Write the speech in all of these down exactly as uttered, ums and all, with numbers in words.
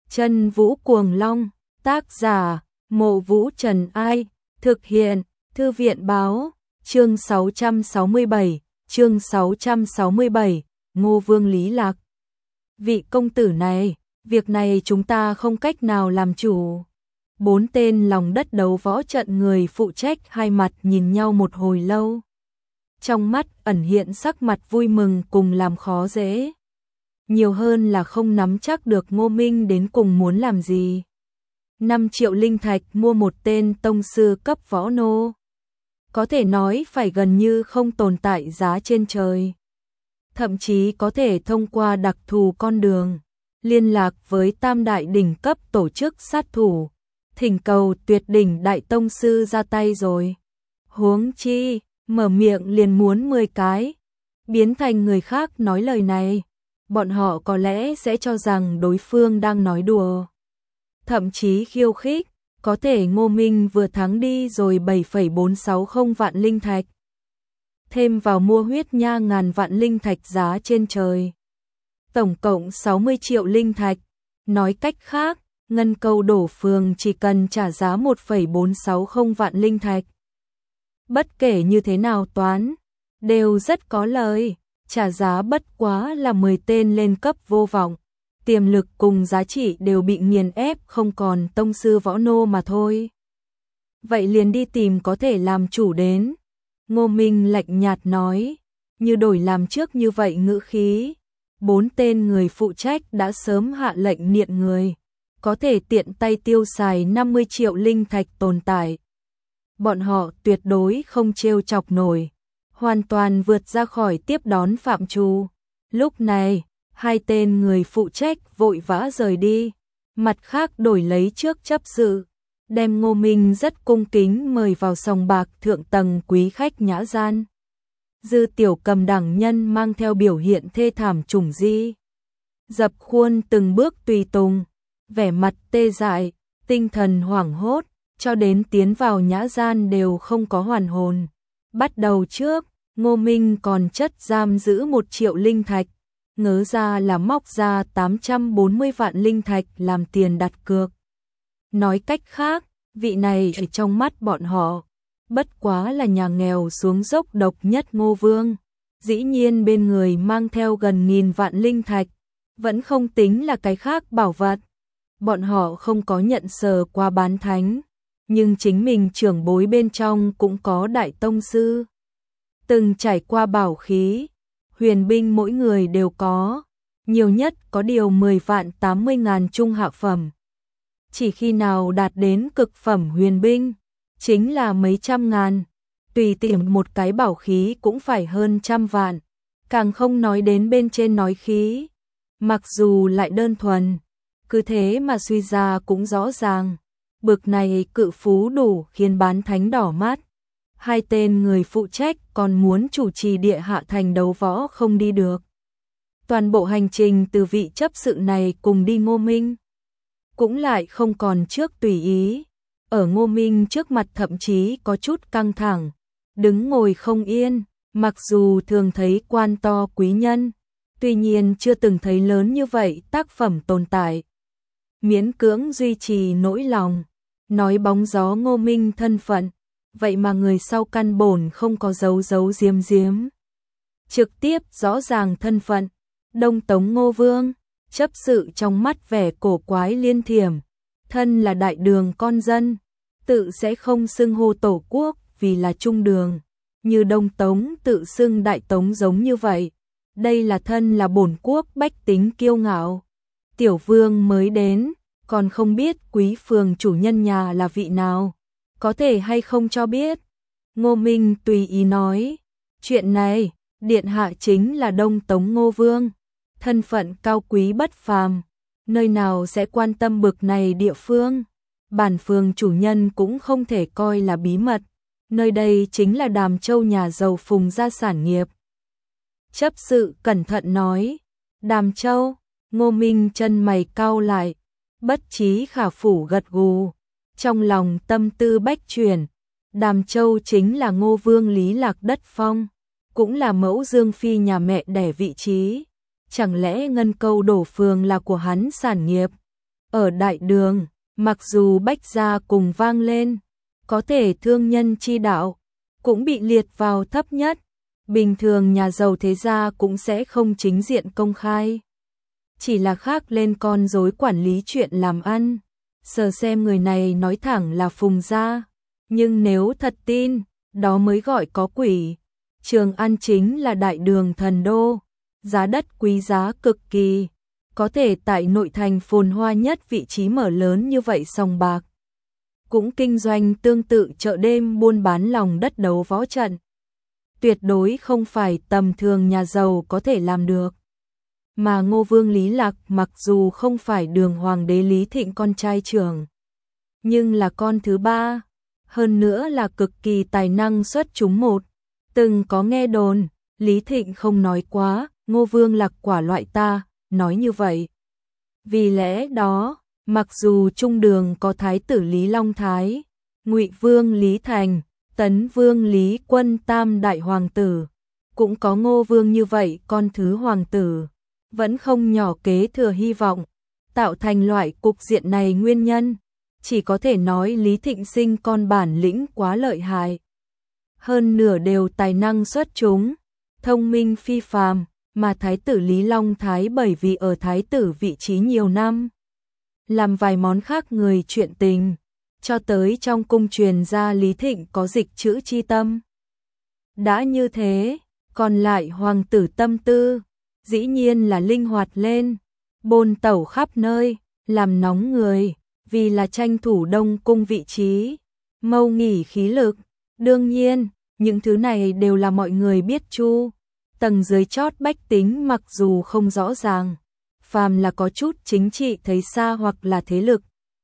Chân Vũ Cuồng Long, tác giả, Mộ Vũ Trần Ai, thực hiện, Thư viện Báo, chương sáu trăm sáu mươi bảy, chương sáu trăm sáu mươi bảy, Ngô Vương Lý Lạc. Vị công tử này, việc này chúng ta không cách nào làm chủ. Bốn tên lòng đất đấu võ trận người phụ trách hai mặt nhìn nhau một hồi lâu. Trong mắt ẩn hiện sắc mặt vui mừng cùng làm khó dễ. Nhiều hơn là không nắm chắc được Ngô Minh đến cùng muốn làm gì. năm triệu linh thạch mua một tên tông sư cấp võ nô. Có thể nói phải gần như không tồn tại giá trên trời. Thậm chí có thể thông qua đặc thù con đường, liên lạc với tam đại đỉnh cấp tổ chức sát thủ, thỉnh cầu tuyệt đỉnh đại tông sư ra tay rồi. Huống chi, mở miệng liền muốn mười cái, biến thành người khác nói lời này, bọn họ có lẽ sẽ cho rằng đối phương đang nói đùa. Thậm chí khiêu khích, có thể Ngô Minh vừa thắng đi rồi bảy phẩy bốn sáu không vạn linh thạch. Thêm vào mua huyết nha ngàn vạn linh thạch giá trên trời. Tổng cộng sáu mươi triệu linh thạch. Nói cách khác, ngân câu đổ phường chỉ cần trả giá một phẩy bốn sáu không vạn linh thạch. Bất kể như thế nào toán, đều rất có lời. Trả giá bất quá là mười tên lên cấp vô vọng. Tiềm lực cùng giá trị đều bị nghiền ép không còn tông sư võ nô mà thôi. Vậy liền đi tìm có thể làm chủ đến. Ngô Minh lạnh nhạt nói, như đổi làm trước như vậy ngữ khí. Bốn tên người phụ trách đã sớm hạ lệnh niệm người, có thể tiện tay tiêu xài năm mươi triệu linh thạch tồn tại. Bọn họ tuyệt đối không trêu chọc nổi, hoàn toàn vượt ra khỏi tiếp đón phạm trù. Lúc này, hai tên người phụ trách vội vã rời đi, mặt khác đổi lấy trước chấp sự, đem Ngô Minh rất cung kính mời vào sòng bạc thượng tầng quý khách nhã gian. Dư Tiểu Cầm đẳng nhân mang theo biểu hiện thê thảm trùng di, dập khuôn từng bước tùy tùng, vẻ mặt tê dại, tinh thần hoảng hốt, cho đến tiến vào nhã gian đều không có hoàn hồn. Bắt đầu trước, Ngô Minh còn chất giam giữ một triệu linh thạch, ngớ ra là móc ra tám trăm bốn mươi vạn linh thạch làm tiền đặt cược. Nói cách khác, vị này ở trong mắt bọn họ, bất quá là nhà nghèo xuống dốc độc nhất Ngô Vương. Dĩ nhiên bên người mang theo gần nghìn vạn linh thạch, vẫn không tính là cái khác bảo vật. Bọn họ không có nhận sờ qua bán thánh, nhưng chính mình trưởng bối bên trong cũng có đại tông sư. Từng trải qua bảo khí, huyền binh mỗi người đều có, nhiều nhất có điều mười vạn tám mươi ngàn trung hạ phẩm. Chỉ khi nào đạt đến cực phẩm huyền binh, chính là mấy trăm ngàn, tùy tiện một cái bảo khí cũng phải hơn trăm vạn, càng không nói đến bên trên nói khí. Mặc dù lại đơn thuần, cứ thế mà suy ra cũng rõ ràng, bực này cự phú đủ khiến bán thánh đỏ mắt. Hai tên người phụ trách còn muốn chủ trì địa hạ thành đấu võ không đi được. Toàn bộ hành trình từ vị chấp sự này cùng đi Ngô Minh, cũng lại không còn trước tùy ý. Ở Ngô Minh trước mặt thậm chí có chút căng thẳng, đứng ngồi không yên, mặc dù thường thấy quan to quý nhân, tuy nhiên chưa từng thấy lớn như vậy tác phẩm tồn tại. Miễn cưỡng duy trì nỗi lòng, nói bóng gió Ngô Minh thân phận, vậy mà người sau căn bổn không có giấu giấu giếm giếm. Trực tiếp rõ ràng thân phận, Đông Tống Ngô Vương, chấp sự trong mắt vẻ cổ quái liên thiểm, thân là đại đường con dân, tự sẽ không xưng hô tổ quốc vì là trung đường, như Đông Tống tự xưng đại tống giống như vậy. Đây là thân là bổn quốc bách tính kiêu ngạo. Tiểu vương mới đến, còn không biết quý phường chủ nhân nhà là vị nào, có thể hay không cho biết. Ngô Minh tùy ý nói, chuyện này, điện hạ chính là Đông Tống Ngô Vương, thân phận cao quý bất phàm, nơi nào sẽ quan tâm bực này địa phương. Bản phường chủ nhân cũng không thể coi là bí mật, nơi đây chính là Đàm Châu nhà giàu Phùng gia sản nghiệp. Chấp sự cẩn thận nói, Đàm Châu. Ngô Minh chân mày cau lại, bất trí khả phủ gật gù, trong lòng tâm tư bách chuyển. Đàm Châu chính là Ngô Vương Lý Lạc đất phong, cũng là mẫu Dương Phi nhà mẹ đẻ vị trí. Chẳng lẽ ngân câu đổ phường là của hắn sản nghiệp? Ở đại đường, mặc dù bách gia cùng vang lên, có thể thương nhân chi đạo cũng bị liệt vào thấp nhất. Bình thường nhà giàu thế gia cũng sẽ không chính diện công khai, chỉ là khác lên con rối quản lý chuyện làm ăn. Sờ xem người này nói thẳng là Phùng gia, nhưng nếu thật tin, đó mới gọi có quỷ. Trường An chính là đại đường thần đô, giá đất quý giá cực kỳ, có thể tại nội thành phồn hoa nhất vị trí mở lớn như vậy sòng bạc. Cũng kinh doanh tương tự chợ đêm buôn bán lòng đất đấu võ trận. Tuyệt đối không phải tầm thường nhà giàu có thể làm được. Mà Ngô Vương Lý Lạc mặc dù không phải đường hoàng đế Lý Thịnh con trai trưởng, nhưng là con thứ ba, hơn nữa là cực kỳ tài năng xuất chúng một. Từng có nghe đồn, Lý Thịnh không nói quá, Ngô Vương Lạc quả loại ta, nói như vậy. Vì lẽ đó, mặc dù trung đường có thái tử Lý Long Thái, Ngụy Vương Lý Thành, Tấn Vương Lý Quân tam đại hoàng tử, cũng có Ngô Vương như vậy con thứ hoàng tử, vẫn không nhỏ kế thừa hy vọng, tạo thành loại cục diện này nguyên nhân, chỉ có thể nói Lý Thịnh sinh con bản lĩnh quá lợi hại. Hơn nửa đều tài năng xuất chúng, thông minh phi phàm, mà thái tử Lý Long Thái bởi vì ở thái tử vị trí nhiều năm, làm vài món khác người chuyện tình, cho tới trong cung truyền ra Lý Thịnh có dịch chữ chi tâm. Đã như thế, còn lại hoàng tử tâm tư, dĩ nhiên là linh hoạt lên, bôn tẩu khắp nơi, làm nóng người, vì là tranh thủ đông cung vị trí, mâu nghỉ khí lực. Đương nhiên, những thứ này đều là mọi người biết chu, tầng dưới chót bách tính mặc dù không rõ ràng, phàm là có chút chính trị thấy xa hoặc là thế lực,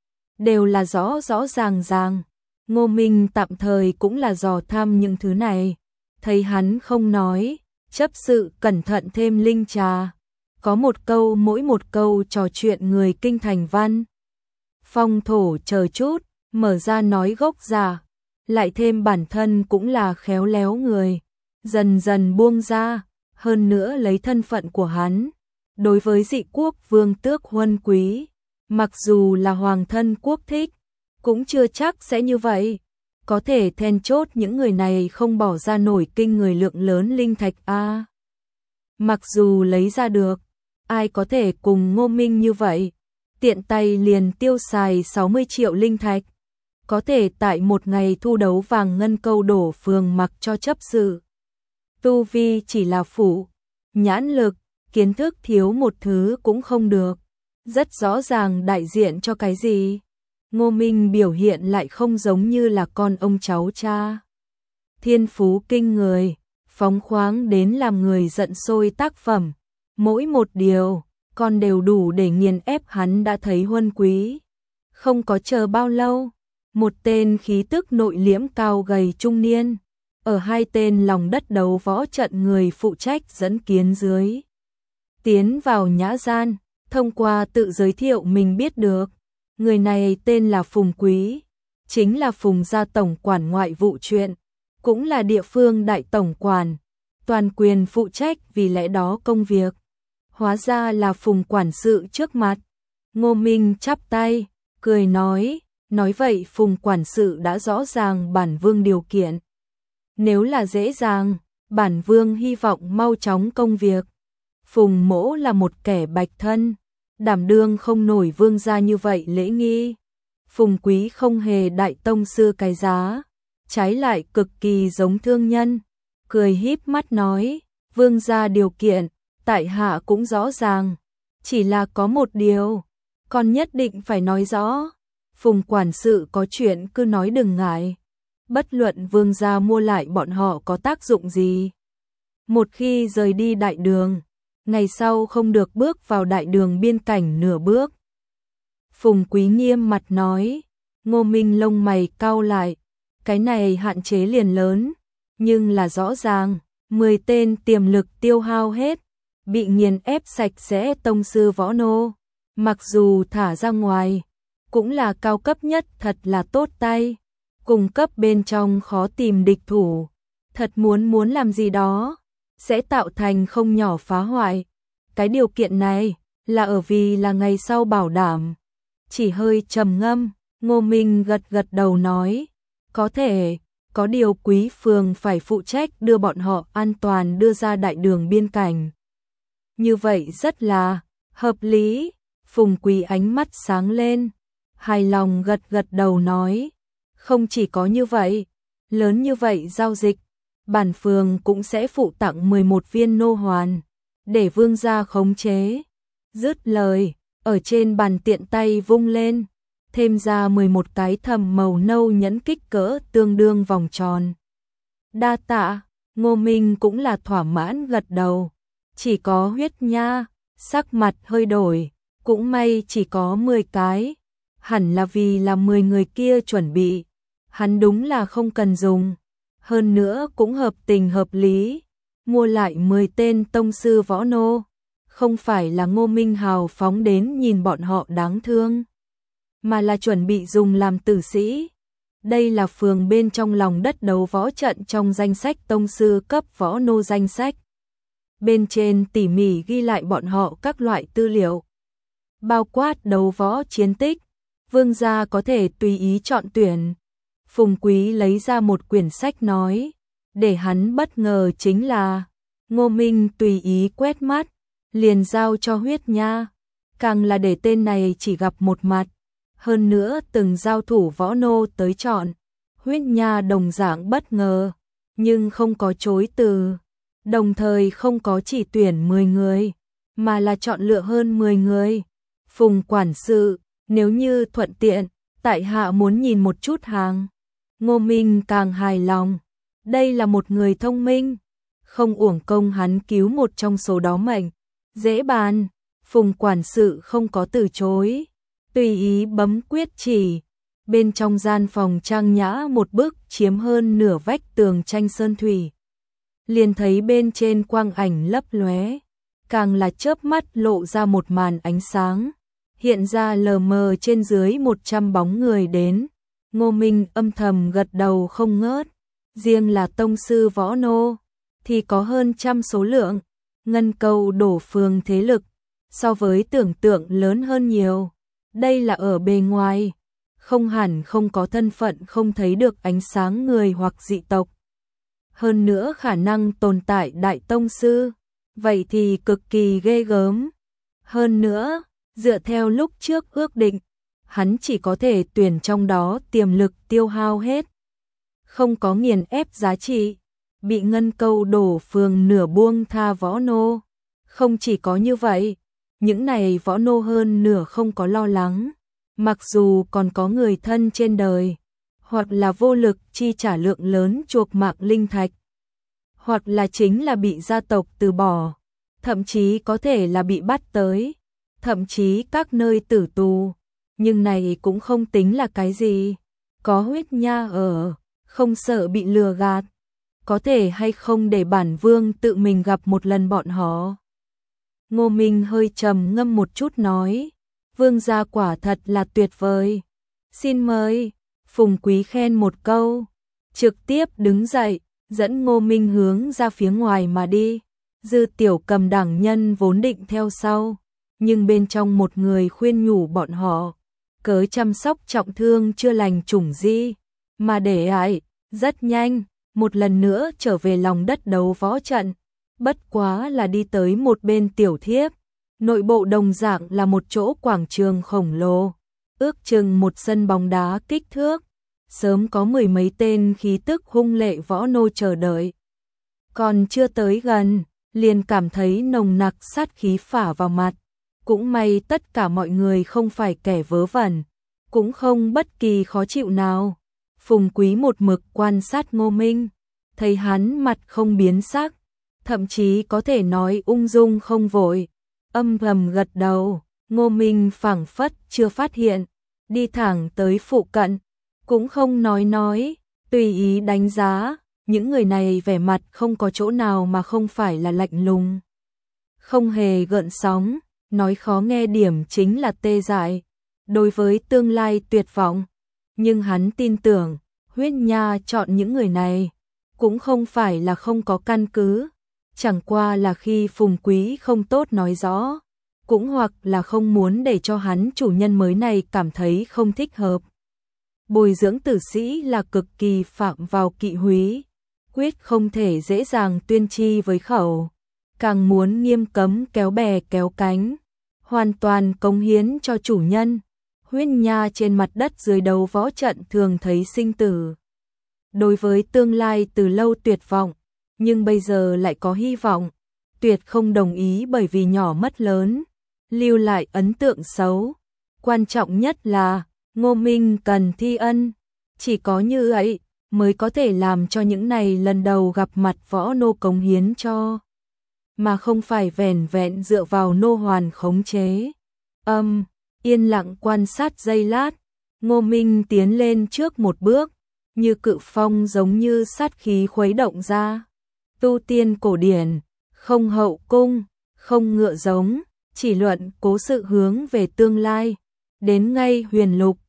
đều là rõ rõ ràng ràng. Ngô Minh tạm thời cũng là dò thăm những thứ này, thấy hắn không nói, chấp sự cẩn thận thêm linh trà, có một câu mỗi một câu trò chuyện người kinh thành văn. Phong thổ chờ chút, mở ra nói gốc giả, lại thêm bản thân cũng là khéo léo người, dần dần buông ra, hơn nữa lấy thân phận của hắn. Đối với dị quốc vương tước huân quý, mặc dù là hoàng thân quốc thích, cũng chưa chắc sẽ như vậy. Có thể then chốt những người này không bỏ ra nổi kinh người lượng lớn linh thạch a. À, mặc dù lấy ra được, ai có thể cùng Ngô Minh như vậy, tiện tay liền tiêu xài sáu mươi triệu linh thạch, có thể tại một ngày thu đấu vàng ngân câu đổ phường mặc cho chấp sự. Tu vi chỉ là phụ, nhãn lực, kiến thức thiếu một thứ cũng không được, rất rõ ràng đại diện cho cái gì. Ngô Minh biểu hiện lại không giống như là con ông cháu cha. Thiên phú kinh người, phóng khoáng đến làm người giận sôi tác phẩm, mỗi một điều, con đều đủ để nghiền ép hắn đã thấy huân quý. Không có chờ bao lâu, một tên khí tức nội liễm cao gầy trung niên, ở hai tên lòng đất đấu võ trận người phụ trách dẫn kiến dưới, tiến vào nhã gian, thông qua tự giới thiệu mình biết được. Người này tên là Phùng Quý, chính là Phùng gia tổng quản ngoại vụ chuyện, cũng là địa phương đại tổng quản, toàn quyền phụ trách vì lẽ đó công việc. Hóa ra là Phùng quản sự trước mặt. Ngô Minh chắp tay, cười nói, nói vậy Phùng quản sự đã rõ ràng bản vương điều kiện. Nếu là dễ dàng, bản vương hy vọng mau chóng công việc. Phùng mỗ là một kẻ bạch thân, đảm đương không nổi vương gia như vậy lễ nghi. Phùng Quý không hề đại tông sư cái giá, trái lại cực kỳ giống thương nhân, cười híp mắt nói, vương gia điều kiện, tại hạ cũng rõ ràng, chỉ là có một điều, còn nhất định phải nói rõ. Phùng quản sự có chuyện cứ nói đừng ngại, bất luận vương gia mua lại bọn họ có tác dụng gì. Một khi rời đi đại đường, ngày sau không được bước vào đại đường biên cảnh nửa bước. Phùng Quý nghiêm mặt nói. Ngô Minh lông mày cau lại, cái này hạn chế liền lớn, nhưng là rõ ràng, mười tên tiềm lực tiêu hao hết, bị nghiền ép sạch sẽ tông sư võ nô, mặc dù thả ra ngoài, cũng là cao cấp nhất, thật là tốt tay, cùng cấp bên trong khó tìm địch thủ, thật muốn muốn làm gì đó, sẽ tạo thành không nhỏ phá hoại. Cái điều kiện này là ở vì là ngày sau bảo đảm chỉ hơi trầm ngâm, Ngô Minh gật gật đầu nói, có thể, có điều Quý phường phải phụ trách đưa bọn họ an toàn đưa ra đại đường biên cảnh. Như vậy rất là hợp lý. Phùng Quý ánh mắt sáng lên, hài lòng gật gật đầu nói, không chỉ có như vậy, lớn như vậy giao dịch, bản phường cũng sẽ phụ tặng mười một viên nô hoàn, để vương gia khống chế. Dứt lời, ở trên bàn tiện tay vung lên, thêm ra mười một cái thầm màu nâu nhẫn kích cỡ tương đương vòng tròn. Đa tạ, Ngô Minh cũng là thỏa mãn gật đầu, chỉ có Huyết Nha, sắc mặt hơi đổi, cũng may chỉ có mười cái, hẳn là vì là mười người kia chuẩn bị, hắn đúng là không cần dùng, hơn nữa cũng hợp tình hợp lý, mua lại mười tên tông sư võ nô, không phải là Ngô Minh hào phóng đến nhìn bọn họ đáng thương, mà là chuẩn bị dùng làm tử sĩ. Đây là phường bên trong lòng đất đấu võ trận trong danh sách tông sư cấp võ nô danh sách. Bên trên tỉ mỉ ghi lại bọn họ các loại tư liệu, bao quát đấu võ chiến tích, vương gia có thể tùy ý chọn tuyển. Phùng Quý lấy ra một quyển sách nói, để hắn bất ngờ chính là, Ngô Minh tùy ý quét mắt, liền giao cho Huyết Nha, càng là để tên này chỉ gặp một mặt, hơn nữa từng giao thủ võ nô tới chọn. Huyết Nha đồng dạng bất ngờ, nhưng không có chối từ, đồng thời không có chỉ tuyển mười người, mà là chọn lựa hơn mười người. Phùng quản sự, nếu như thuận tiện, tại hạ muốn nhìn một chút hàng. Ngô Minh càng hài lòng, đây là một người thông minh, không uổng công hắn cứu một trong số đó mệnh. Dễ bàn, Phùng quản sự không có từ chối, tùy ý bấm quyết chỉ. Bên trong gian phòng trang nhã một bức chiếm hơn nửa vách tường tranh sơn thủy. Liền thấy bên trên quang ảnh lấp lóe, càng là chớp mắt lộ ra một màn ánh sáng, hiện ra lờ mờ trên dưới một trăm bóng người đến. Ngô Minh âm thầm gật đầu không ngớt, riêng là tông sư võ nô thì có hơn trăm số lượng, ngân câu đổ phường thế lực so với tưởng tượng lớn hơn nhiều. Đây là ở bề ngoài, không hẳn không có thân phận không thấy được ánh sáng người hoặc dị tộc. Hơn nữa khả năng tồn tại đại tông sư, vậy thì cực kỳ ghê gớm. Hơn nữa, dựa theo lúc trước ước định, hắn chỉ có thể tuyển trong đó tiềm lực tiêu hao hết, không có nghiền ép giá trị, bị ngân câu đổ phường nửa buông tha võ nô. Không chỉ có như vậy, những này võ nô hơn nửa không có lo lắng, mặc dù còn có người thân trên đời, hoặc là vô lực chi trả lượng lớn chuộc mạng linh thạch, hoặc là chính là bị gia tộc từ bỏ, thậm chí có thể là bị bắt tới, thậm chí các nơi tử tù, nhưng này cũng không tính là cái gì, có Huyết Nha ở, không sợ bị lừa gạt, có thể hay không để bản vương tự mình gặp một lần bọn họ. Ngô Minh hơi trầm ngâm một chút nói, vương gia quả thật là tuyệt vời, xin mời. Phùng Quý khen một câu, trực tiếp đứng dậy, dẫn Ngô Minh hướng ra phía ngoài mà đi. Dư Tiểu Cầm đẳng nhân vốn định theo sau, nhưng bên trong một người khuyên nhủ bọn họ, cớ chăm sóc trọng thương chưa lành chủng di, mà để ải, rất nhanh, một lần nữa trở về lòng đất đấu võ trận. Bất quá là đi tới một bên tiểu thiếp, nội bộ đồng dạng là một chỗ quảng trường khổng lồ, ước chừng một sân bóng đá kích thước, sớm có mười mấy tên khí tức hung lệ võ nô chờ đợi. Còn chưa tới gần, liền cảm thấy nồng nặc sát khí phả vào mặt, cũng may tất cả mọi người không phải kẻ vớ vẩn, cũng không bất kỳ khó chịu nào. Phùng Quý một mực quan sát Ngô Minh, thấy hắn mặt không biến sắc, thậm chí có thể nói ung dung không vội, âm thầm gật đầu. Ngô Minh phảng phất chưa phát hiện, đi thẳng tới phụ cận, cũng không nói nói, tùy ý đánh giá, những người này vẻ mặt không có chỗ nào mà không phải là lạnh lùng, không hề gợn sóng, nói khó nghe điểm chính là tê dại, đối với tương lai tuyệt vọng. Nhưng hắn tin tưởng, Huyết Nha chọn những người này, cũng không phải là không có căn cứ, chẳng qua là khi Phùng Quý không tốt nói rõ, cũng hoặc là không muốn để cho hắn chủ nhân mới này cảm thấy không thích hợp. Bồi dưỡng tử sĩ là cực kỳ phạm vào kỵ húy, quyết không thể dễ dàng tuyên chi với khẩu, càng muốn nghiêm cấm kéo bè kéo cánh, hoàn toàn cống hiến cho chủ nhân. Huyên Nha trên mặt đất dưới đấu võ trận thường thấy sinh tử. Đối với tương lai từ lâu tuyệt vọng, nhưng bây giờ lại có hy vọng, tuyệt không đồng ý bởi vì nhỏ mất lớn, lưu lại ấn tượng xấu. Quan trọng nhất là Ngô Minh cần thi ân, chỉ có như vậy mới có thể làm cho những này lần đầu gặp mặt võ nô cống hiến cho, mà không phải vẻn vẹn dựa vào nô hoàn khống chế. Âm, yên lặng quan sát giây lát, Ngô Minh tiến lên trước một bước, như cự phong giống như sát khí khuấy động ra. Tu tiên cổ điển, không hậu cung, không ngựa giống, chỉ luận cố sự hướng về tương lai, đến ngay huyền lục,